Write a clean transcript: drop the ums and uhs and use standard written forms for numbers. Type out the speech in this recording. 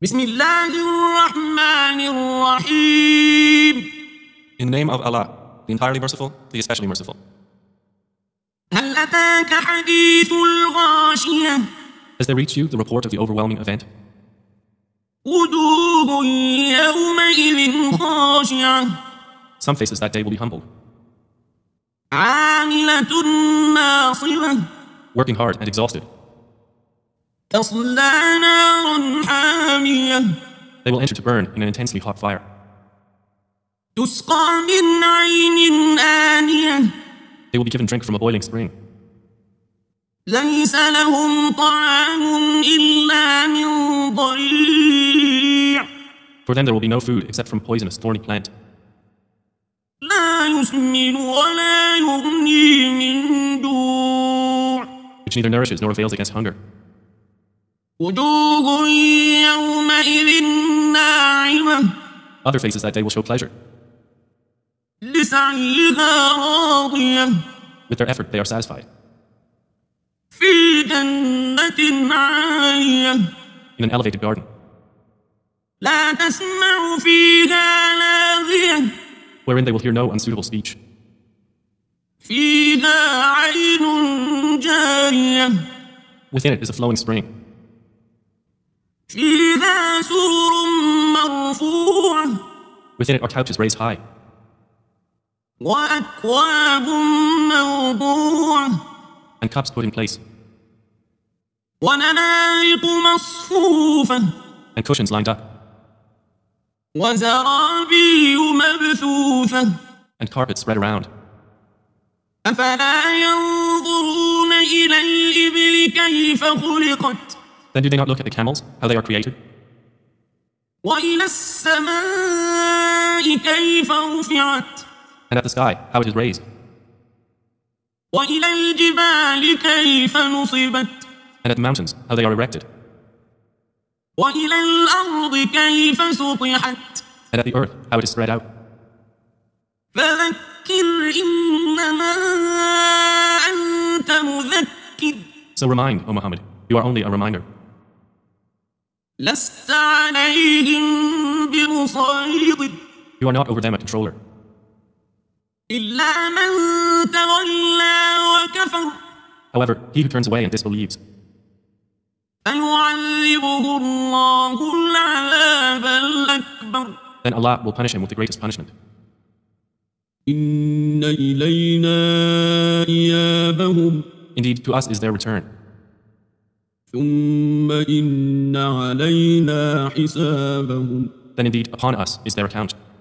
بسم الله الرحمن الرحيم. In the name of Allah, the entirely merciful, the especially merciful. هل أتاك حديث الغاشية؟ Has there reached you the report of the overwhelming event? وجوه يومئذ خاشعة Some faces that day will be humbled, عاملة ناصبة working hard and exhausted. تصلى نارا حامية They will enter to burn in an intensely hot fire. تسقى من عين آنية They will be given drink from a boiling spring. ليس لهم طعام إلا من ضريع For them there will be no food except from poisonous thorny plant, لا يسمن ولا يغني من جوع which neither nourishes nor avails against hunger. وجوه يومئذ ناعمة Other faces that day will show pleasure. لسعيها راضية With their effort they are satisfied. في جنة عالية In an elevated garden, لا تسمع فيها لاغية wherein they will hear no unsuitable speech. فيها عين جارية Within it is a flowing spring. فيها سرر مرفوعة Within it are couches raised high, وأكواب موضوعة and cups put in place, ونمارق مصفوفة and cushions lined up, وزرابي مبثوثة and carpets spread around. أفلا ينظرون إلى الإبل كيف خلقت Then do they not look at the camels, how they are created? وإلى السماء كيف رفعت And at the sky, how it is raised? وإلى الجبال كيف نصبت And at the mountains, how they are erected? وإلى الأرض كيف سطحت And at the earth, how it is spread out? فذكر إنما أنت مذكر So remind, O Muhammad, you are only a reminder. لست عليهم بمسيطر You are not over them a controller, إلا من تولى وكفر however, he who turns away and disbelieves. فيعذبه الله العذاب الأكبر Then Allah will punish him with the greatest punishment. إن إلينا إيابهم Indeed, to us is their return. ثم إن علينا حسابهم Then indeed, upon us is their account.